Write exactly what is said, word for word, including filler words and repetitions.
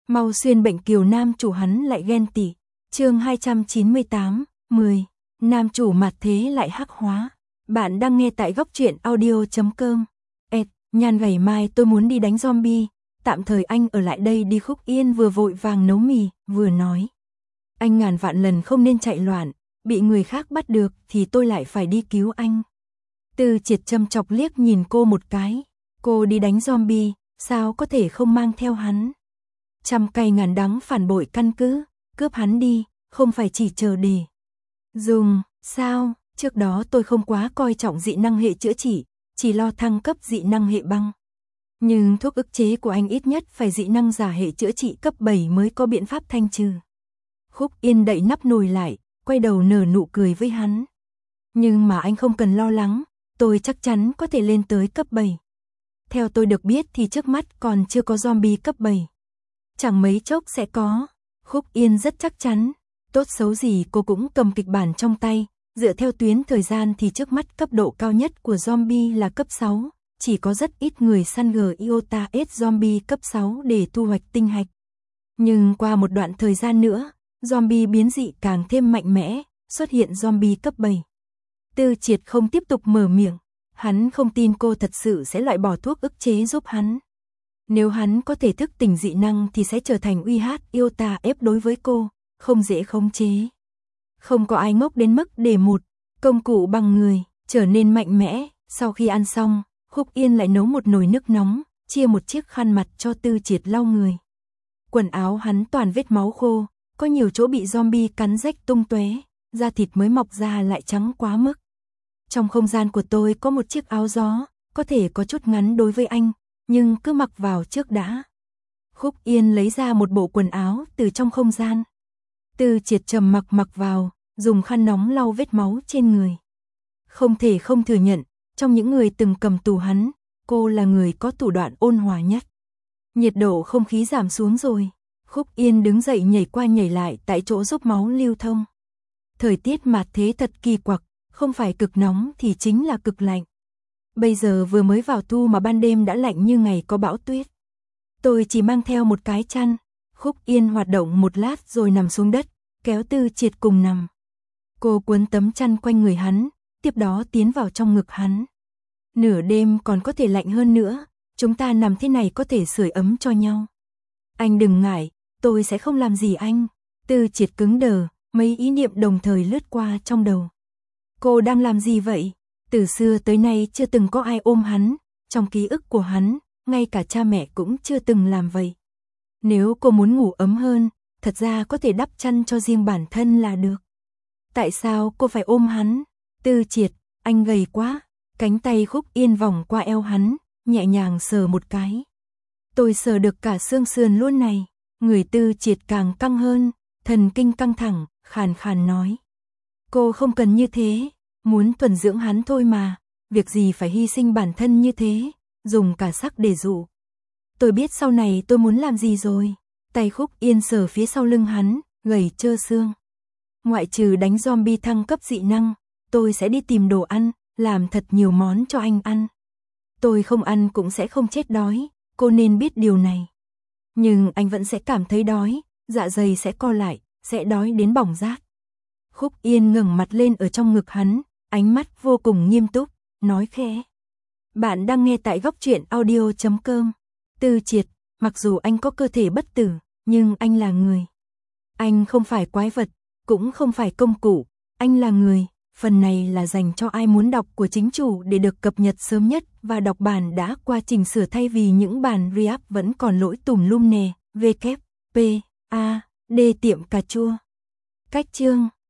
Mau xuyên bệnh kiều nam chủ hắn lại ghen tị. Chương hai trăm chín mươi tám, mười. Nam chủ mặt thế lại hắc hóa. Bạn đang nghe tại góc truyện audio chấm com. Ẹt, nhàn gầy mai tôi muốn đi đánh zombie, tạm thời anh ở lại đây đi. Khúc Yên vừa vội vàng nấu mì, vừa nói. Anh ngàn vạn lần không nên chạy loạn, bị người khác bắt được thì tôi lại phải đi cứu anh. Tư Triệt châm chọc liếc nhìn cô một cái. Cô đi đánh zombie, sao có thể không mang theo hắn? Trăm cay ngàn đắng phản bội căn cứ, cướp hắn đi, không phải chỉ chờ để dùng, sao? Trước đó tôi không quá coi trọng dị năng hệ chữa trị, chỉ lo thăng cấp dị năng hệ băng. Nhưng thuốc ức chế của anh ít nhất phải dị năng giả hệ chữa trị cấp bảy mới có biện pháp thanh trừ. Khúc Yên đậy nắp nồi lại, quay đầu nở nụ cười với hắn. Nhưng mà anh không cần lo lắng, tôi chắc chắn có thể lên tới cấp bảy. Theo tôi được biết thì trước mắt còn chưa có zombie cấp bảy. Chẳng mấy chốc sẽ có. Khúc Yên rất chắc chắn. Tốt xấu gì cô cũng cầm kịch bản trong tay. Dựa theo tuyến thời gian thì trước mắt cấp độ cao nhất của zombie là cấp sáu. Chỉ có rất ít người săn G Iota S zombie cấp sáu để thu hoạch tinh hạch. Nhưng qua một đoạn thời gian nữa, zombie biến dị càng thêm mạnh mẽ, xuất hiện zombie cấp bảy. Tư Triệt không tiếp tục mở miệng. Hắn không tin cô thật sự sẽ loại bỏ thuốc ức chế giúp hắn. Nếu hắn có thể thức tỉnh dị năng thì sẽ trở thành uy hát Iota F đối với cô, không dễ khống chế. Không có ai ngốc đến mức để một công cụ bằng người trở nên mạnh mẽ. Sau khi ăn xong, Khúc Yên lại nấu một nồi nước nóng, chia một chiếc khăn mặt cho Tư Triệt lau người. Quần áo hắn toàn vết máu khô, có nhiều chỗ bị zombie cắn rách tung tóe, da thịt mới mọc ra lại trắng quá mức. Trong không gian của tôi có một chiếc áo gió, có thể có chút ngắn đối với anh, nhưng cứ mặc vào trước đã. Khúc Yên lấy ra một bộ quần áo từ trong không gian. Tư Triệt trầm mặc mặc vào, dùng khăn nóng lau vết máu trên người. Không thể không thừa nhận, trong những người từng cầm tù hắn, cô là người có thủ đoạn ôn hòa nhất. Nhiệt độ không khí giảm xuống rồi. Khúc Yên đứng dậy nhảy qua nhảy lại tại chỗ giúp máu lưu thông. Thời tiết mạt thế thật kỳ quặc, không phải cực nóng thì chính là cực lạnh. Bây giờ vừa mới vào thu mà ban đêm đã lạnh như ngày có bão tuyết. Tôi chỉ mang theo một cái chăn. Khúc Yên hoạt động một lát rồi nằm xuống đất, kéo Tư Triệt cùng nằm. Cô cuốn tấm chăn quanh người hắn, tiếp đó tiến vào trong ngực hắn. Nửa đêm còn có thể lạnh hơn nữa, chúng ta nằm thế này có thể sưởi ấm cho nhau. Anh đừng ngại, tôi sẽ không làm gì anh. Tư Triệt cứng đờ, mấy ý niệm đồng thời lướt qua trong đầu. Cô đang làm gì vậy? Từ xưa tới nay chưa từng có ai ôm hắn, trong ký ức của hắn, ngay cả cha mẹ cũng chưa từng làm vậy. Nếu cô muốn ngủ ấm hơn, thật ra có thể đắp chăn cho riêng bản thân là được. Tại sao cô phải ôm hắn? Tư Triệt, anh gầy quá. Cánh tay Khúc Yên vòng qua eo hắn, nhẹ nhàng sờ một cái. Tôi sờ được cả xương sườn luôn này. Người Tư Triệt càng căng hơn, thần kinh căng thẳng, khàn khàn nói. Cô không cần như thế, muốn thuần dưỡng hắn thôi mà, việc gì phải hy sinh bản thân như thế, dùng cả sắc để dụ. Tôi biết sau này tôi muốn làm gì rồi. Tay Khúc Yên sờ phía sau lưng hắn, gầy trơ xương. Ngoại trừ đánh zombie thăng cấp dị năng, tôi sẽ đi tìm đồ ăn, làm thật nhiều món cho anh ăn. Tôi không ăn cũng sẽ không chết đói, cô nên biết điều này. Nhưng anh vẫn sẽ cảm thấy đói, dạ dày sẽ co lại, sẽ đói đến bỏng rát. Khúc Yên ngẩng mặt lên ở trong ngực hắn, ánh mắt vô cùng nghiêm túc, nói khẽ. Bạn đang nghe tại góc truyện audio chấm com. Tư Triệt, mặc dù anh có cơ thể bất tử, nhưng anh là người. Anh không phải quái vật, cũng không phải công cụ, anh là người. Phần này là dành cho ai muốn đọc của chính chủ để được cập nhật sớm nhất và đọc bản đã qua chỉnh sửa thay vì những bản re-up vẫn còn lỗi tùm lum nè. W P A D tiệm cà chua. Cách chương